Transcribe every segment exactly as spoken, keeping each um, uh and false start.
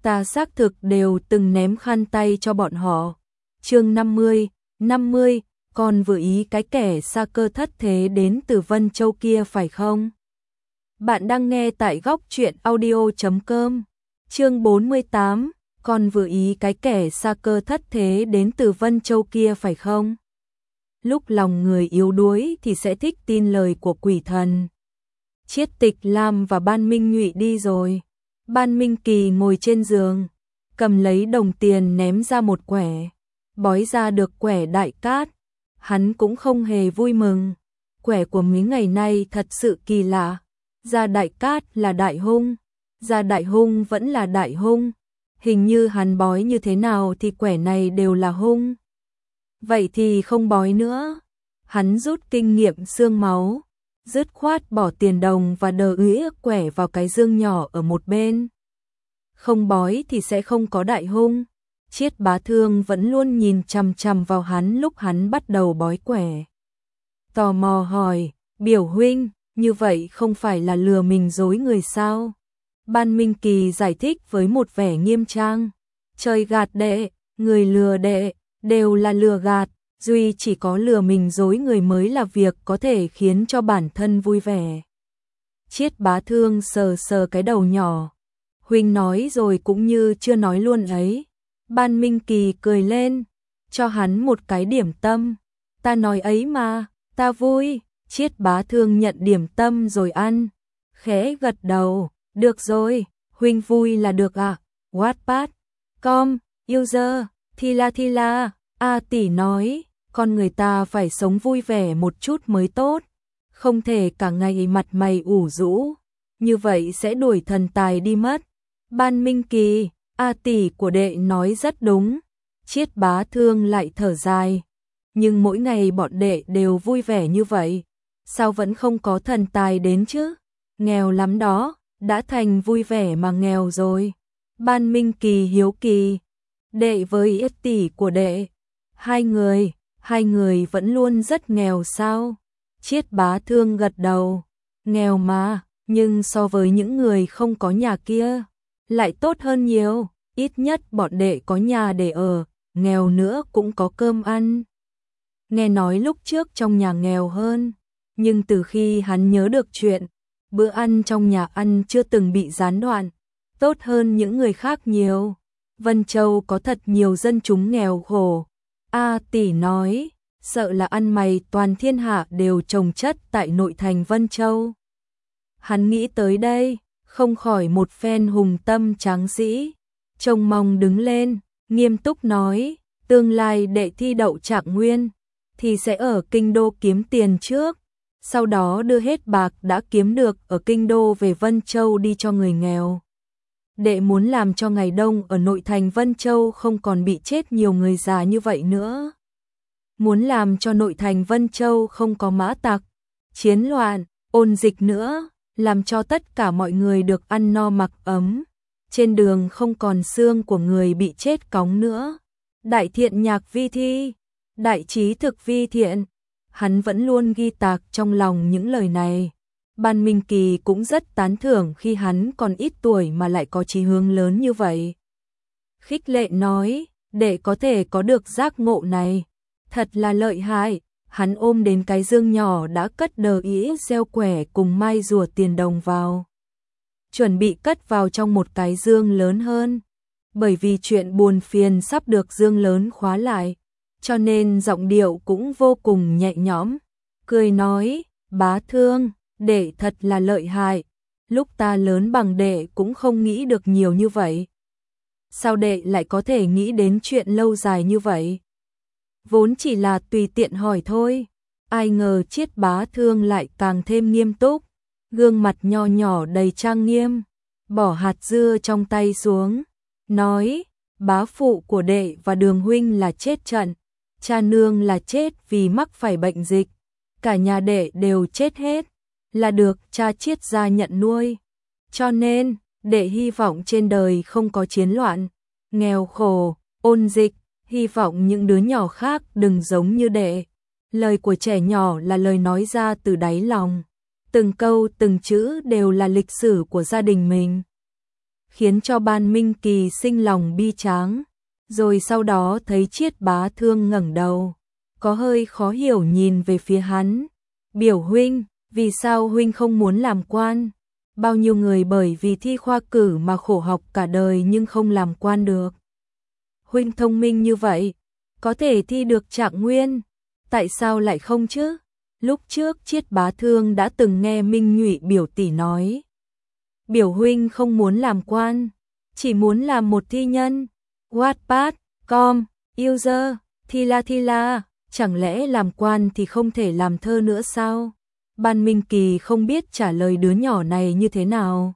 Ta xác thực đều từng ném khăn tay cho bọn họ. Chương năm mươi, năm mươi, còn vừa ý cái kẻ xa cơ thất thế đến từ Vân Châu kia phải không? Bạn đang nghe tại góc truyện audio chấm com. Chương bốn mươi tám, còn vừa ý cái kẻ xa cơ thất thế đến từ Vân Châu kia phải không? Lúc lòng người yếu đuối thì sẽ thích tin lời của quỷ thần. Chiết Tịch Lam và Ban Minh Nhụy đi rồi. Ban Minh Kỳ ngồi trên giường, cầm lấy đồng tiền ném ra một quẻ, bói ra được quẻ đại cát. Hắn cũng không hề vui mừng. Quẻ của mấy ngày nay thật sự kỳ lạ. Ra đại cát là đại hung, ra đại hung vẫn là đại hung. Hình như hắn bói như thế nào thì quẻ này đều là hung. Vậy thì không bói nữa. Hắn rút kinh nghiệm xương máu, dứt khoát bỏ tiền đồng và đờ ưỡi quẻ vào cái dương nhỏ ở một bên. Không bói thì sẽ không có đại hung. Chiết Bá Thương vẫn luôn nhìn chằm chằm vào hắn lúc hắn bắt đầu bói quẻ. Tò mò hỏi, biểu huynh, như vậy không phải là lừa mình dối người sao? Ban Minh Kỳ giải thích với một vẻ nghiêm trang. Trời gạt đệ, người lừa đệ, đều là lừa gạt. Duy chỉ có lừa mình dối người mới là việc có thể khiến cho bản thân vui vẻ. Chiết Bá Thương sờ sờ cái đầu nhỏ. Huynh nói rồi cũng như chưa nói luôn ấy. Ban Minh Kỳ cười lên, cho hắn một cái điểm tâm. Ta nói ấy mà, ta vui. Chiết Bá Thương nhận điểm tâm rồi ăn, khẽ gật đầu. Được rồi, huynh vui là được ạ. À? Wattpad, com, user, Thila Thila, A tỷ nói, con người ta phải sống vui vẻ một chút mới tốt. Không thể cả ngày mặt mày ủ rũ, như vậy sẽ đuổi thần tài đi mất. Ban Minh Kỳ, A tỷ của đệ nói rất đúng. Chiết Bá Thương lại thở dài. Nhưng mỗi ngày bọn đệ đều vui vẻ như vậy, sao vẫn không có thần tài đến chứ? Nghèo lắm đó, đã thành vui vẻ mà nghèo rồi. Ban Minh Kỳ hiếu kỳ. Đệ với ít tỷ của đệ, hai người, hai người vẫn luôn rất nghèo sao? Chiết Bá Thương gật đầu. Nghèo mà, nhưng so với những người không có nhà kia, lại tốt hơn nhiều. Ít nhất bọn đệ có nhà để ở, nghèo nữa cũng có cơm ăn. Nghe nói lúc trước trong nhà nghèo hơn, nhưng từ khi hắn nhớ được chuyện, bữa ăn trong nhà ăn chưa từng bị gián đoạn, tốt hơn những người khác nhiều. Vân Châu có thật nhiều dân chúng nghèo khổ. A tỷ nói, sợ là ăn mày toàn thiên hạ đều chồng chất tại nội thành Vân Châu. Hắn nghĩ tới đây, không khỏi một phen hùng tâm tráng sĩ. Trông mong đứng lên, nghiêm túc nói, tương lai đệ thi đậu trạng nguyên, thì sẽ ở kinh đô kiếm tiền trước, sau đó đưa hết bạc đã kiếm được ở kinh đô về Vân Châu đi cho người nghèo. Đệ muốn làm cho ngày đông ở nội thành Vân Châu không còn bị chết nhiều người già như vậy nữa. Muốn làm cho nội thành Vân Châu không có mã tặc, chiến loạn, ôn dịch nữa, làm cho tất cả mọi người được ăn no mặc ấm. Trên đường không còn xương của người bị chết cóng nữa. Đại thiện nhạc vi thi, đại trí thực vi thiện. Hắn vẫn luôn ghi tạc trong lòng những lời này. Ban Minh Kỳ cũng rất tán thưởng khi hắn còn ít tuổi mà lại có chí hướng lớn như vậy. Khích lệ nói, để có thể có được giác ngộ này, thật là lợi hại. Hắn ôm đến cái dương nhỏ đã cất đờ ý gieo quẻ cùng mai rùa tiền đồng vào, chuẩn bị cất vào trong một cái dương lớn hơn. Bởi vì chuyện buồn phiền sắp được dương lớn khóa lại, cho nên giọng điệu cũng vô cùng nhẹ nhõm. Cười nói, Bá Thương, đệ thật là lợi hại. Lúc ta lớn bằng đệ cũng không nghĩ được nhiều như vậy. Sao đệ lại có thể nghĩ đến chuyện lâu dài như vậy? Vốn chỉ là tùy tiện hỏi thôi. Ai ngờ Chiết Bá Thương lại càng thêm nghiêm túc. Gương mặt nho nhỏ đầy trang nghiêm, bỏ hạt dưa trong tay xuống, nói, bá phụ của đệ và Đường huynh là chết trận, cha nương là chết vì mắc phải bệnh dịch, cả nhà đệ đều chết hết, là được cha Chiết gia nhận nuôi. Cho nên, đệ hy vọng trên đời không có chiến loạn, nghèo khổ, ôn dịch, hy vọng những đứa nhỏ khác đừng giống như đệ. Lời của trẻ nhỏ là lời nói ra từ đáy lòng. Từng câu từng chữ đều là lịch sử của gia đình mình. khiến cho Ban Minh Kỳ sinh lòng bi tráng. Rồi sau đó thấy Chiết Bá Thương ngẩng đầu, có hơi khó hiểu nhìn về phía hắn. Biểu huynh, vì sao huynh không muốn làm quan? Bao nhiêu người bởi vì thi khoa cử mà khổ học cả đời nhưng không làm quan được. Huynh thông minh như vậy, có thể thi được trạng nguyên, tại sao lại không chứ? Lúc trước Chiết Bá Thương đã từng nghe Minh Nhụy biểu tỷ nói. Biểu huynh không muốn làm quan, chỉ muốn làm một thi nhân. Wattpad, com, user, Thila Thila, chẳng lẽ làm quan thì không thể làm thơ nữa sao? Ban Minh Kỳ không biết trả lời đứa nhỏ này như thế nào.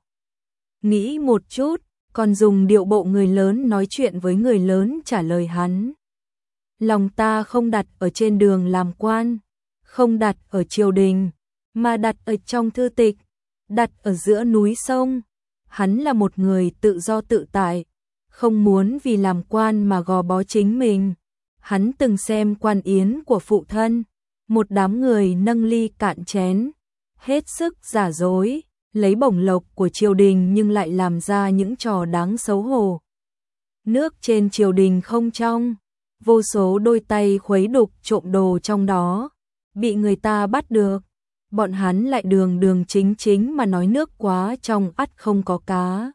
Nghĩ một chút, còn dùng điệu bộ người lớn nói chuyện với người lớn trả lời hắn. Lòng ta không đặt ở trên đường làm quan, không đặt ở triều đình, mà đặt ở trong thư tịch, đặt ở giữa núi sông. Hắn là một người tự do tự tại, không muốn vì làm quan mà gò bó chính mình. Hắn từng xem quan yến của phụ thân, một đám người nâng ly cạn chén, hết sức giả dối, lấy bổng lộc của triều đình nhưng lại làm ra những trò đáng xấu hổ. Nước trên triều đình không trong, vô số đôi tay khuấy đục trộm đồ trong đó, bị người ta bắt được. Bọn hắn lại đường đường chính chính mà nói nước quá trong ắt không có cá.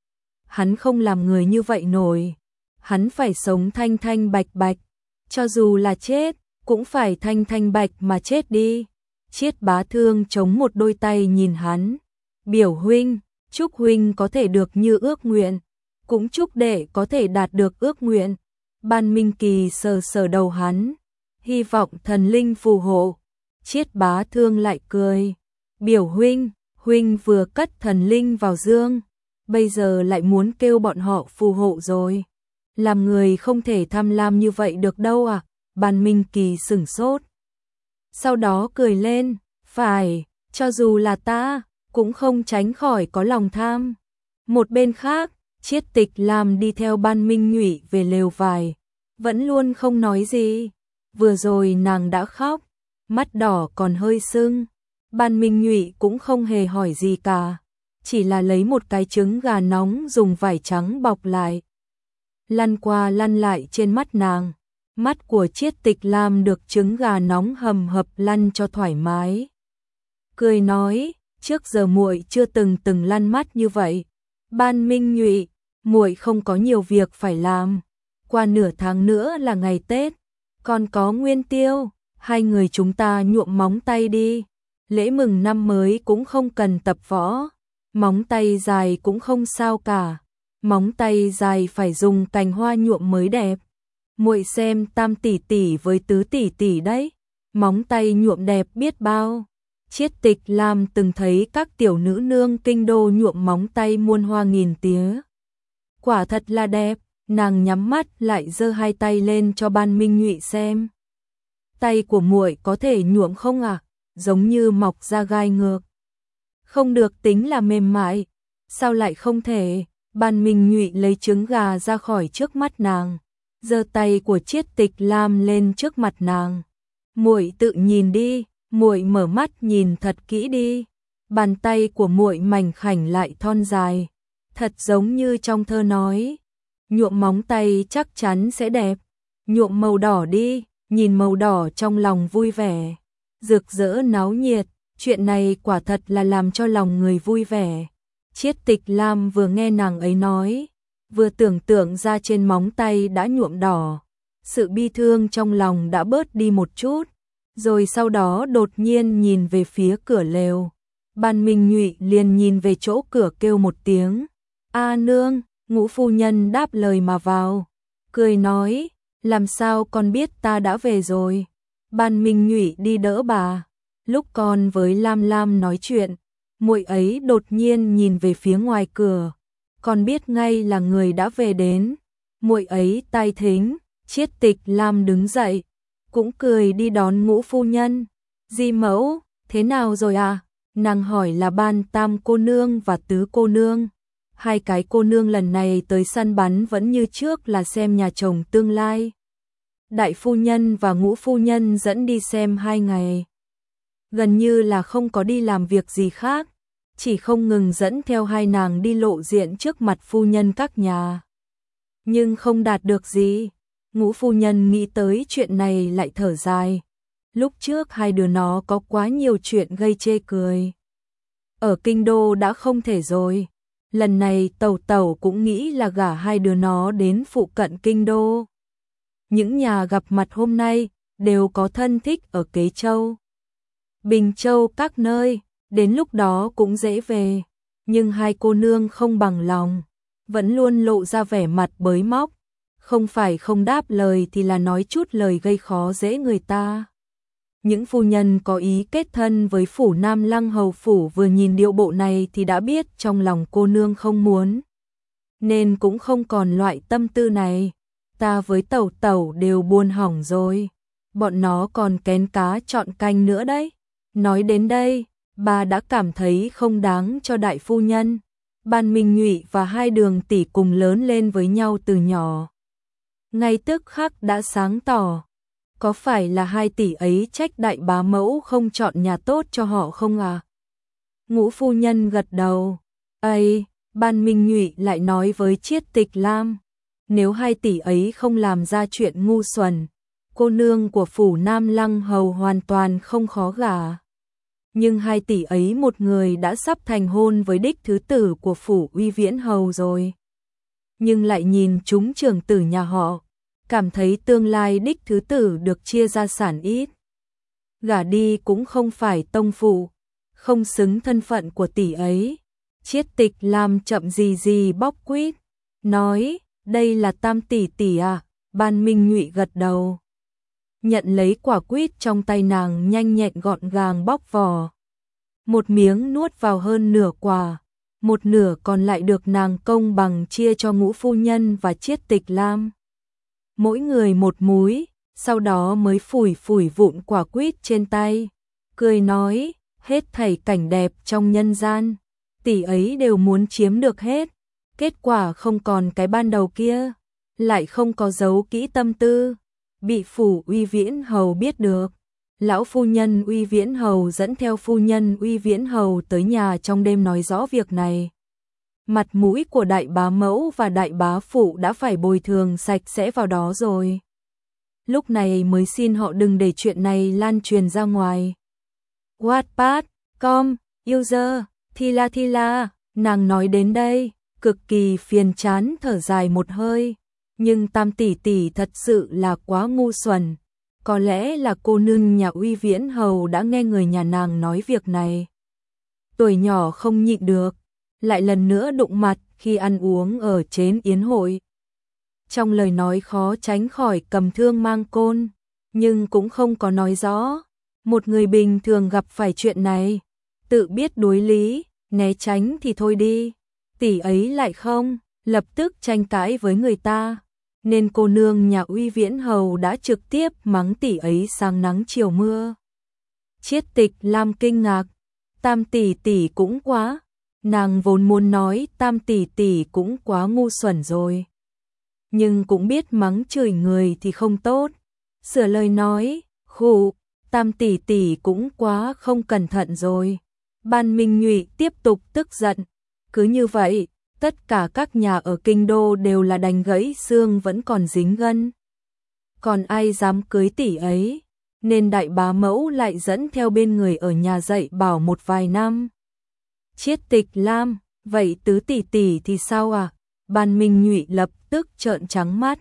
Hắn không làm người như vậy nổi, hắn phải sống thanh thanh bạch bạch, cho dù là chết, cũng phải thanh thanh bạch mà chết đi. Chiết Bá Thương chống một đôi tay nhìn hắn. Biểu huynh, chúc huynh có thể được như ước nguyện, cũng chúc đệ có thể đạt được ước nguyện. Ban Minh Kỳ sờ sờ đầu hắn, hy vọng thần linh phù hộ. Chiết Bá Thương lại cười. Biểu huynh, huynh vừa cất thần linh vào dương, bây giờ lại muốn kêu bọn họ phù hộ rồi. Làm người không thể tham lam như vậy được đâu à? Ban Minh Kỳ sửng sốt. Sau đó cười lên, phải, cho dù là ta, cũng không tránh khỏi có lòng tham. Một bên khác, Chiết Tịch Lam đi theo Ban Minh Nhụy về lều vải, vẫn luôn không nói gì. Vừa rồi nàng đã khóc, mắt đỏ còn hơi sưng. Ban Minh Nhụy cũng không hề hỏi gì cả, chỉ là lấy một cái trứng gà nóng dùng vải trắng bọc lại, lăn qua lăn lại trên mắt nàng. Mắt của Chiết Tịch Lam được trứng gà nóng hầm hập lăn cho thoải mái. Cười nói, trước giờ muội chưa từng từng lăn mắt như vậy. Ban Minh Nhụy, muội không có nhiều việc phải làm. Qua nửa tháng nữa là ngày Tết, còn có Nguyên Tiêu, hai người chúng ta nhuộm móng tay đi. Lễ mừng năm mới cũng không cần tập võ, móng tay dài cũng không sao cả. Móng tay dài phải dùng cành hoa nhuộm mới đẹp. Muội xem Tam tỷ tỷ với Tứ tỷ tỷ đấy, móng tay nhuộm đẹp biết bao. Chiết Tịch Lam từng thấy các tiểu nữ nương kinh đô nhuộm móng tay muôn hoa nghìn tía. Quả thật là đẹp, nàng nhắm mắt lại giơ hai tay lên cho Ban Minh Nhụy xem. Tay của muội có thể nhuộm không à? Giống như mọc ra gai ngược. Không được tính là mềm mại, sao lại không thể? Ban Minh Nhụy lấy trứng gà ra khỏi trước mắt nàng, giơ tay của Chiết Tịch Lam lên trước mặt nàng. Muội tự nhìn đi, muội mở mắt nhìn thật kỹ đi. Bàn tay của muội mảnh khảnh lại thon dài, thật giống như trong thơ nói. Nhuộm móng tay chắc chắn sẽ đẹp. Nhuộm màu đỏ đi, nhìn màu đỏ trong lòng vui vẻ, rực rỡ náo nhiệt. Chuyện này quả thật là làm cho lòng người vui vẻ. Chiết Tịch Lam vừa nghe nàng ấy nói, vừa tưởng tượng ra trên móng tay đã nhuộm đỏ, sự bi thương trong lòng đã bớt đi một chút. Rồi sau đó đột nhiên nhìn về phía cửa lều. Ban Minh Nhụy liền nhìn về chỗ cửa kêu một tiếng. A nương, Ngũ phu nhân đáp lời mà vào, cười nói, làm sao con biết ta đã về rồi. Ban Minh Nhụy đi đỡ bà. Lúc con với Lam Lam nói chuyện, muội ấy đột nhiên nhìn về phía ngoài cửa, con biết ngay là người đã về đến. Muội ấy tai thính. Chiết Tịch Lam đứng dậy, cũng cười đi đón Ngũ phu nhân. Di mẫu, thế nào rồi à? Nàng hỏi là Ban Tam cô nương và Tứ cô nương. Hai cái cô nương lần này tới săn bắn vẫn như trước là xem nhà chồng tương lai. Đại phu nhân và Ngũ phu nhân dẫn đi xem hai ngày, gần như là không có đi làm việc gì khác. chỉ không ngừng dẫn theo hai nàng đi lộ diện trước mặt phu nhân các nhà. Nhưng không đạt được gì, Ngũ phu nhân nghĩ tới chuyện này lại thở dài. Lúc trước hai đứa nó có quá nhiều chuyện gây chê cười. Ở kinh đô đã không thể rồi, lần này Tẩu Tẩu cũng nghĩ là gả hai đứa nó đến phụ cận kinh đô. Những nhà gặp mặt hôm nay đều có thân thích ở Kế Châu, Bình Châu các nơi, đến lúc đó cũng dễ về. Nhưng hai cô nương không bằng lòng, vẫn luôn lộ ra vẻ mặt bới móc, không phải không đáp lời thì là nói chút lời gây khó dễ người ta. Những phu nhân có ý kết thân với phủ Nam Lăng hầu phủ vừa nhìn điệu bộ này thì đã biết trong lòng cô nương không muốn, nên cũng không còn loại tâm tư này. Ta với Tẩu Tẩu đều buồn hỏng rồi, bọn nó còn kén cá chọn canh nữa đấy. Nói đến đây, bà đã cảm thấy không đáng cho đại phu nhân. Ban Minh Nhụy và hai Đường tỷ cùng lớn lên với nhau từ nhỏ, ngay tức khắc đã sáng tỏ. Có phải là hai tỷ ấy trách đại bá mẫu không chọn nhà tốt cho họ không à? Ngũ phu nhân gật đầu. Ây, Ban Minh Nhụy lại nói với Chiết Tịch Lam, nếu hai tỷ ấy không làm ra chuyện ngu xuẩn, cô nương của phủ Nam Lăng hầu hoàn toàn không khó gả. Nhưng hai tỷ ấy một người đã sắp thành hôn với đích thứ tử của phủ Uy Viễn hầu rồi. Nhưng lại nhìn chúng trưởng tử nhà họ, cảm thấy tương lai đích thứ tử được chia gia sản ít. Gả đi cũng không phải tông phụ, không xứng thân phận của tỷ ấy. Chiết Tịch Lam chậm gì gì bóc quýt, nói, đây là Tam tỷ tỷ à? Ban Minh Nhụy gật đầu, nhận lấy quả quýt trong tay nàng, nhanh nhẹn gọn gàng bóc vỏ. Một miếng nuốt vào hơn nửa quả, một nửa còn lại được nàng công bằng chia cho Ngũ phu nhân và Chiết Tịch Lam. Mỗi người một múi, sau đó mới phủi phủi vụn quả quýt trên tay, cười nói, hết thảy cảnh đẹp trong nhân gian, tỷ ấy đều muốn chiếm được hết. Kết quả không còn cái ban đầu kia, lại không có giấu kỹ tâm tư, bị phủ Uy Viễn hầu biết được. Lão phu nhân Uy Viễn hầu dẫn theo phu nhân Uy Viễn hầu tới nhà trong đêm nói rõ việc này. Mặt mũi của đại bá mẫu và đại bá phụ đã phải bồi thường sạch sẽ vào đó rồi. Lúc này mới xin họ đừng để chuyện này lan truyền ra ngoài. Wattpad, com, user, Thila Thila, nàng nói đến đây, cực kỳ phiền chán thở dài một hơi. Nhưng Tam tỷ tỷ thật sự là quá ngu xuẩn. Có lẽ là cô nương nhà Uy Viễn hầu đã nghe người nhà nàng nói việc này. Tuổi nhỏ không nhịn được, lại lần nữa đụng mặt khi ăn uống ở chén yến hội. Trong lời nói khó tránh khỏi cầm thương mang côn, nhưng cũng không có nói rõ. Một người bình thường gặp phải chuyện này, tự biết đối lý, né tránh thì thôi đi. Tỷ ấy lại không, lập tức tranh cãi với người ta. Nên cô nương nhà Uy Viễn hầu đã trực tiếp mắng tỷ ấy sáng nắng chiều mưa. Chiết Tịch Lam kinh ngạc, Tam tỷ tỷ cũng quá. Nàng vốn muốn nói Tam tỷ tỷ cũng quá ngu xuẩn rồi, nhưng cũng biết mắng chửi người thì không tốt, sửa lời nói, khụ, Tam tỷ tỷ cũng quá không cẩn thận rồi. Ban Minh Nhụy tiếp tục tức giận, cứ như vậy, tất cả các nhà ở kinh đô đều là đành gãy xương vẫn còn dính gân. Còn ai dám cưới tỷ ấy, nên đại bá mẫu lại dẫn theo bên người ở nhà dạy bảo một vài năm. Chiết Tịch Lam, vậy tứ tỷ tỷ thì sao à? Ban Minh Nhụy lập tức trợn trắng mắt.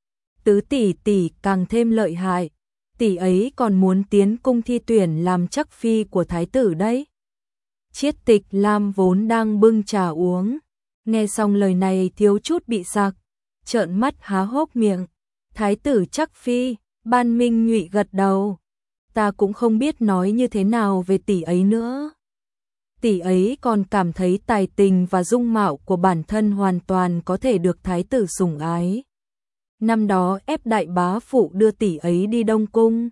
Tứ tỷ tỷ càng thêm lợi hại, tỷ ấy còn muốn tiến cung thi tuyển làm chắc phi của thái tử đấy. Chiết Tịch Lam vốn đang bưng trà uống, nghe xong lời này thiếu chút bị sặc, trợn mắt há hốc miệng. Thái tử chắc phi? Ban Minh Nhụy gật đầu. Ta cũng không biết nói như thế nào về tỷ ấy nữa. Tỷ ấy còn cảm thấy tài tình và dung mạo của bản thân hoàn toàn có thể được thái tử sủng ái. Năm đó ép đại bá phụ đưa tỷ ấy đi Đông Cung,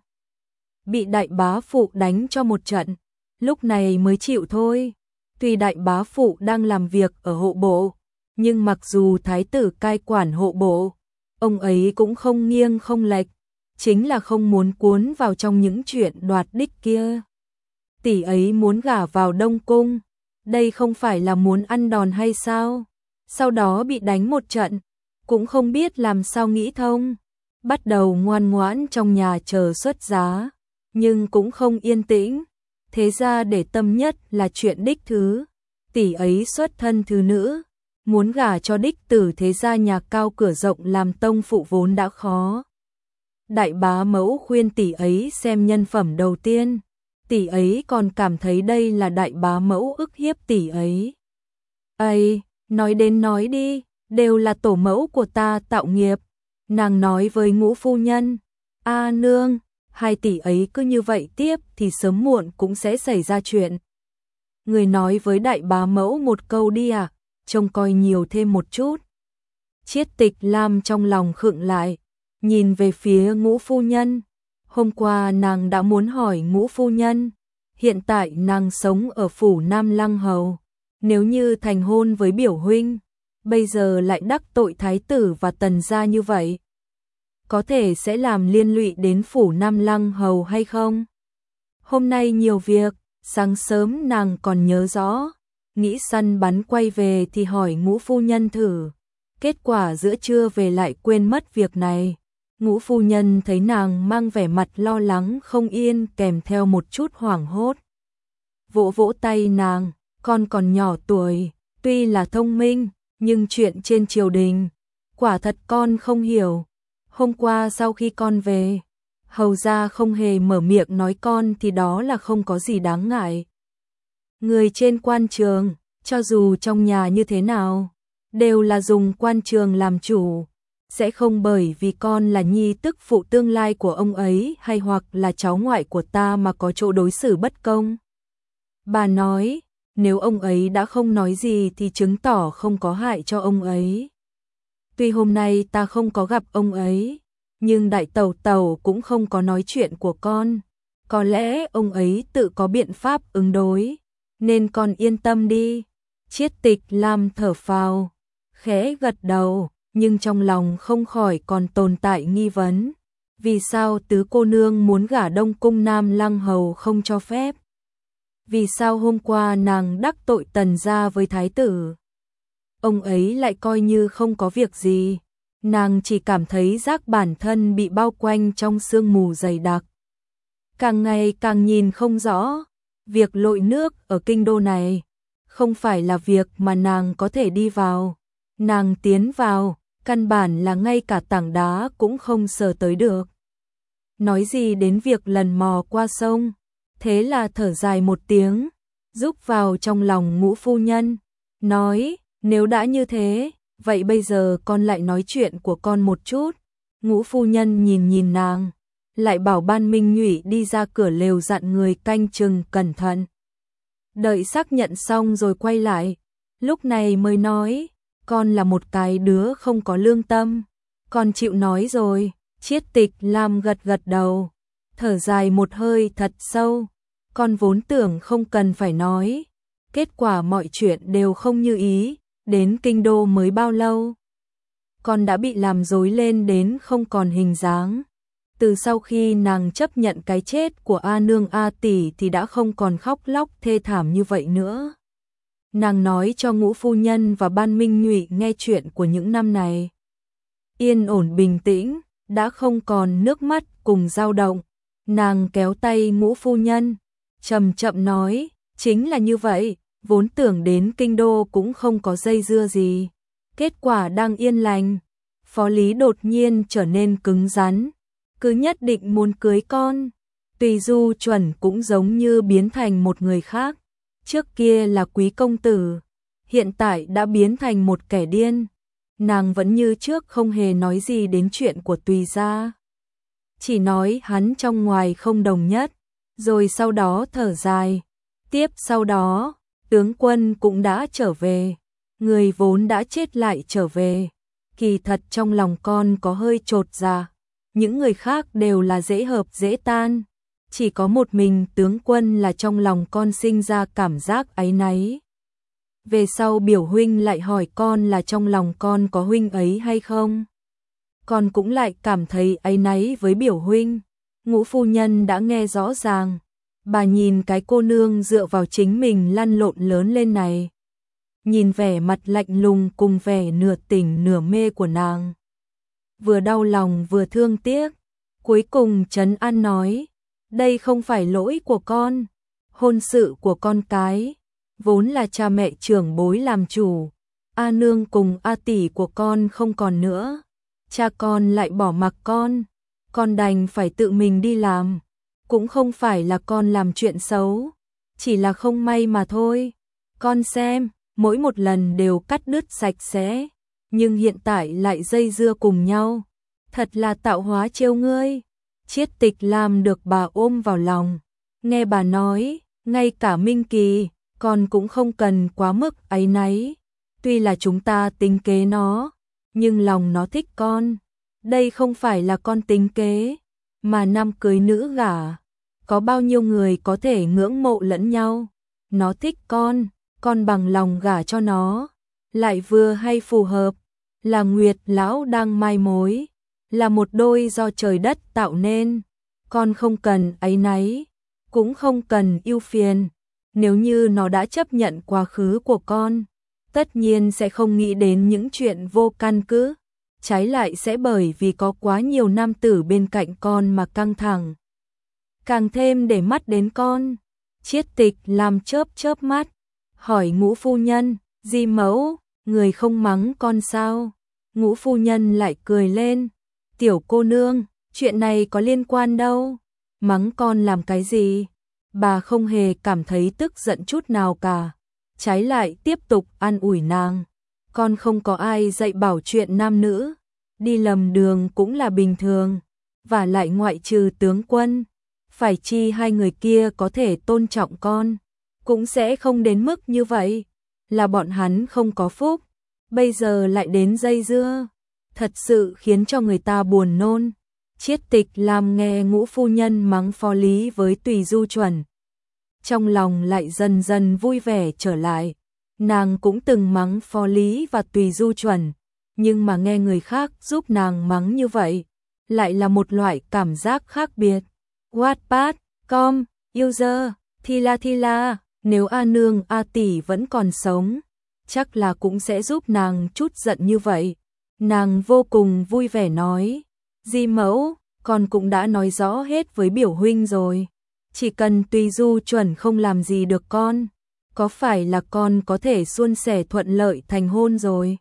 bị đại bá phụ đánh cho một trận, lúc này mới chịu thôi. Tuy đại bá phụ đang làm việc ở hộ bộ, nhưng mặc dù thái tử cai quản hộ bộ, ông ấy cũng không nghiêng không lệch, chính là không muốn cuốn vào trong những chuyện đoạt đích kia. Tỷ ấy muốn gả vào Đông Cung, đây không phải là muốn ăn đòn hay sao? Sau đó bị đánh một trận, cũng không biết làm sao nghĩ thông. Bắt đầu ngoan ngoãn trong nhà chờ xuất giá, nhưng cũng không yên tĩnh. Thế ra để tâm nhất là chuyện đích thứ. Tỷ ấy xuất thân thứ nữ, muốn gả cho đích tử thế gia nhà cao cửa rộng làm tông phụ vốn đã khó. Đại bá mẫu khuyên tỷ ấy xem nhân phẩm đầu tiên, tỷ ấy còn cảm thấy đây là đại bá mẫu ức hiếp tỷ ấy. Ây, nói đến nói đi, đều là tổ mẫu của ta tạo nghiệp. Nàng nói với Ngũ phu nhân, a nương, hai tỷ ấy cứ như vậy tiếp thì sớm muộn cũng sẽ xảy ra chuyện. Người nói với đại bá mẫu một câu đi à, trông coi nhiều thêm một chút. Chiết Tịch Lam trong lòng khựng lại, nhìn về phía Ngũ phu nhân. Hôm qua nàng đã muốn hỏi Ngũ phu nhân, hiện tại nàng sống ở phủ Nam Lăng Hầu, nếu như thành hôn với biểu huynh, bây giờ lại đắc tội thái tử và tần gia như vậy, có thể sẽ làm liên lụy đến phủ Nam Lăng Hầu hay không? Hôm nay nhiều việc, sáng sớm nàng còn nhớ rõ, nghĩ săn bắn quay về thì hỏi Ngũ phu nhân thử, kết quả giữa trưa về lại quên mất việc này. Ngũ phu nhân thấy nàng mang vẻ mặt lo lắng không yên kèm theo một chút hoảng hốt. Vỗ vỗ tay nàng, con còn nhỏ tuổi, tuy là thông minh, nhưng chuyện trên triều đình, quả thật con không hiểu. Hôm qua sau khi con về, hầu gia không hề mở miệng nói con thì đó là không có gì đáng ngại. Người trên quan trường, cho dù trong nhà như thế nào, đều là dùng quan trường làm chủ, sẽ không bởi vì con là nhi tức phụ tương lai của ông ấy hay hoặc là cháu ngoại của ta mà có chỗ đối xử bất công. Bà nói, nếu ông ấy đã không nói gì thì chứng tỏ không có hại cho ông ấy. Tuy hôm nay ta không có gặp ông ấy, nhưng đại tẩu tẩu cũng không có nói chuyện của con. Có lẽ ông ấy tự có biện pháp ứng đối, nên con yên tâm đi. Chiết Tịch Lam thở phào, khẽ gật đầu, nhưng trong lòng không khỏi còn tồn tại nghi vấn. Vì sao tứ cô nương muốn gả Đông Cung Nam Lăng Hầu không cho phép? Vì sao hôm qua nàng đắc tội tần gia với thái tử, ông ấy lại coi như không có việc gì? Nàng chỉ cảm thấy giác bản thân bị bao quanh trong sương mù dày đặc. Càng ngày càng nhìn không rõ, việc lội nước ở kinh đô này không phải là việc mà nàng có thể đi vào. Nàng tiến vào, căn bản là ngay cả tảng đá cũng không sờ tới được. Nói gì đến việc lần mò qua sông, thế là thở dài một tiếng, rúc vào trong lòng Ngũ phu nhân, nói, nếu đã như thế, vậy bây giờ con lại nói chuyện của con một chút. Ngũ phu nhân nhìn nhìn nàng, lại bảo Ban Minh Nhụy đi ra cửa lều dặn người canh chừng cẩn thận. Đợi xác nhận xong rồi quay lại, lúc này mới nói, con là một cái đứa không có lương tâm, con chịu nói rồi. Chiết Tịch Lam gật gật đầu, thở dài một hơi thật sâu, con vốn tưởng không cần phải nói, kết quả mọi chuyện đều không như ý, đến kinh đô mới bao lâu, con đã bị làm rối lên đến không còn hình dáng. Từ sau khi nàng chấp nhận cái chết của A nương A tỷ thì đã không còn khóc lóc thê thảm như vậy nữa. Nàng nói cho Ngũ phu nhân và Ban Minh Nhụy nghe chuyện của những năm này. Yên ổn bình tĩnh, đã không còn nước mắt cùng dao động. Nàng kéo tay Ngũ phu nhân, chậm chậm nói, chính là như vậy, vốn tưởng đến kinh đô cũng không có dây dưa gì. Kết quả đang yên lành, Phó Lý đột nhiên trở nên cứng rắn, cứ nhất định muốn cưới con. Tùy Du Chuẩn cũng giống như biến thành một người khác. Trước kia là quý công tử, hiện tại đã biến thành một kẻ điên. Nàng vẫn như trước không hề nói gì đến chuyện của Tùy gia, chỉ nói hắn trong ngoài không đồng nhất, rồi sau đó thở dài. Tiếp sau đó, tướng quân cũng đã trở về, người vốn đã chết lại trở về. Kỳ thật trong lòng con có hơi chột dạ, những người khác đều là dễ hợp dễ tan, chỉ có một mình tướng quân là trong lòng con sinh ra cảm giác áy náy. Về sau biểu huynh lại hỏi con là trong lòng con có huynh ấy hay không, con cũng lại cảm thấy áy náy với biểu huynh. Ngũ phu nhân đã nghe rõ ràng, Bà nhìn cái cô nương dựa vào chính mình lăn lộn lớn lên này. Nhìn vẻ mặt lạnh lùng cùng vẻ nửa tỉnh nửa mê của nàng. Vừa đau lòng vừa thương tiếc. Cuối cùng trấn an nói, đây không phải lỗi của con. Hôn sự của con cái, vốn là cha mẹ trưởng bối làm chủ. A nương cùng A tỷ của con không còn nữa. Cha con lại bỏ mặc con. Con đành phải tự mình đi làm. Cũng không phải là con làm chuyện xấu. Chỉ là không may mà thôi. Con xem, mỗi một lần đều cắt đứt sạch sẽ. Nhưng hiện tại lại dây dưa cùng nhau. Thật là tạo hóa trêu ngươi. Chiết Tịch Lam được bà ôm vào lòng. Nghe bà nói, ngay cả Minh Kỳ, con cũng không cần quá mức áy náy. Tuy là chúng ta tính kế nó, nhưng lòng nó thích con. Đây không phải là con tính kế, mà nam cưới nữ gả. Có bao nhiêu người có thể ngưỡng mộ lẫn nhau. Nó thích con, con bằng lòng gả cho nó. Lại vừa hay phù hợp, là Nguyệt lão đang mai mối. Là một đôi do trời đất tạo nên. Con không cần áy náy, cũng không cần ưu phiền. Nếu như nó đã chấp nhận quá khứ của con, tất nhiên sẽ không nghĩ đến những chuyện vô căn cứ. Trái lại sẽ bởi vì có quá nhiều nam tử bên cạnh con mà căng thẳng. Càng thêm để mắt đến con. Chiết Tịch làm chớp chớp mắt, hỏi Ngũ phu nhân, Di mẫu, người không mắng con sao? Ngũ phu nhân lại cười lên, tiểu cô nương, chuyện này có liên quan đâu. Mắng con làm cái gì? Bà không hề cảm thấy tức giận chút nào cả. Trái lại tiếp tục an ủi nàng. Con không có ai dạy bảo chuyện nam nữ. Đi lầm đường cũng là bình thường. Và lại ngoại trừ tướng quân, phải chi hai người kia có thể tôn trọng con, cũng sẽ không đến mức như vậy. Là bọn hắn không có phúc, bây giờ lại đến dây dưa. Thật sự khiến cho người ta buồn nôn. Chiết Tịch làm nghe Ngũ phu nhân mắng Phó Lý với Tùy Du Chuẩn. Trong lòng lại dần dần vui vẻ trở lại. Nàng cũng từng mắng Phó Lý và Tùy Du Chuẩn, nhưng mà nghe người khác giúp nàng mắng như vậy, lại là một loại cảm giác khác biệt. Wattpad, com, user, Thila Thila, nếu A nương A tỷ vẫn còn sống, chắc là cũng sẽ giúp nàng chút giận như vậy. Nàng vô cùng vui vẻ nói, Di mẫu, con cũng đã nói rõ hết với biểu huynh rồi. Chỉ cần Tùy Du Chuẩn không làm gì được con, có phải là con có thể suôn sẻ thuận lợi thành hôn rồi?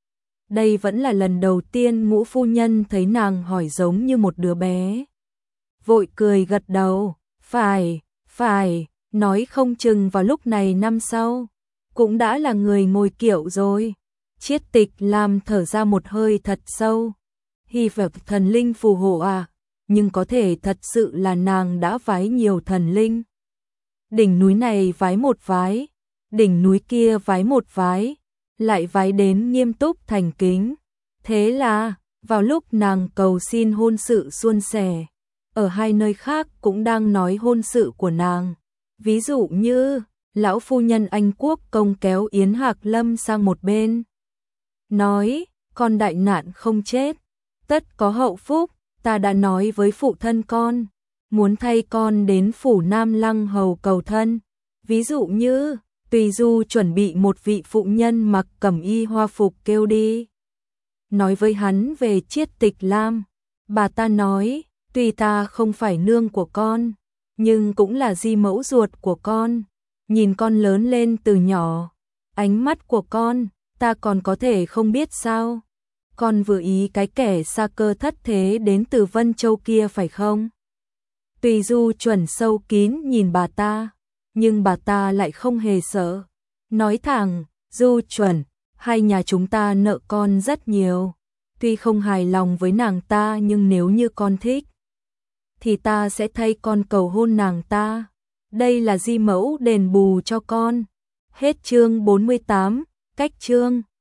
Đây vẫn là lần đầu tiên Ngũ phu nhân thấy nàng hỏi giống như một đứa bé. Vội cười gật đầu, phải, phải, nói không chừng vào lúc này năm sau, cũng đã là người ngồi kiệu rồi. Chiết Tịch làm thở ra một hơi thật sâu. Hy vọng thần linh phù hộ à, nhưng có thể thật sự là nàng đã vái nhiều thần linh. Đỉnh núi này vái một vái, đỉnh núi kia vái một vái, lại vái đến nghiêm túc thành kính. Thế là, vào lúc nàng cầu xin hôn sự suôn sẻ, ở hai nơi khác cũng đang nói hôn sự của nàng. Ví dụ như, lão phu nhân Anh Quốc công kéo Yến Hạc Lâm sang một bên. Nói, con đại nạn không chết, tất có hậu phúc, ta đã nói với phụ thân con, muốn thay con đến phủ Nam Lăng hầu cầu thân. Ví dụ như, Tùy Du chuẩn bị một vị phụ nhân mặc cẩm y hoa phục kêu đi. Nói với hắn về Chiết Tịch Lam, bà ta nói, tuy ta không phải nương của con, nhưng cũng là di mẫu ruột của con. Nhìn con lớn lên từ nhỏ, ánh mắt của con, ta còn có thể không biết sao? Con vừa ý cái kẻ sa cơ thất thế đến từ Vân Châu kia phải không? Tùy Du Chuẩn sâu kín nhìn bà ta, nhưng bà ta lại không hề sợ. Nói thẳng, Du Chuẩn, hai nhà chúng ta nợ con rất nhiều. Tuy không hài lòng với nàng ta nhưng nếu như con thích, thì ta sẽ thay con cầu hôn nàng ta. Đây là di mẫu đền bù cho con. Hết chương bốn mươi tám, cách chương.